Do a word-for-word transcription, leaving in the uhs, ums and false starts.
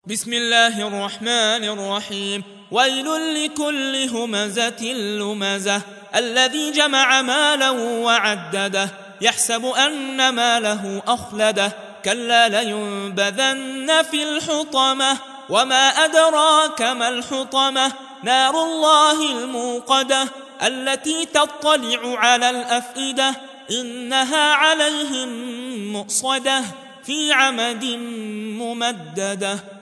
بسم الله الرحمن الرحيم. ويل لكل همزة لمزة الذي جمع مالا وعدده يحسب أن ماله أخلده كلا لينبذن في الحطمة وما أدراك ما الحطمة نار الله الموقدة التي تطلع على الأفئدة إنها عليهم مؤصدة في عمد ممددة.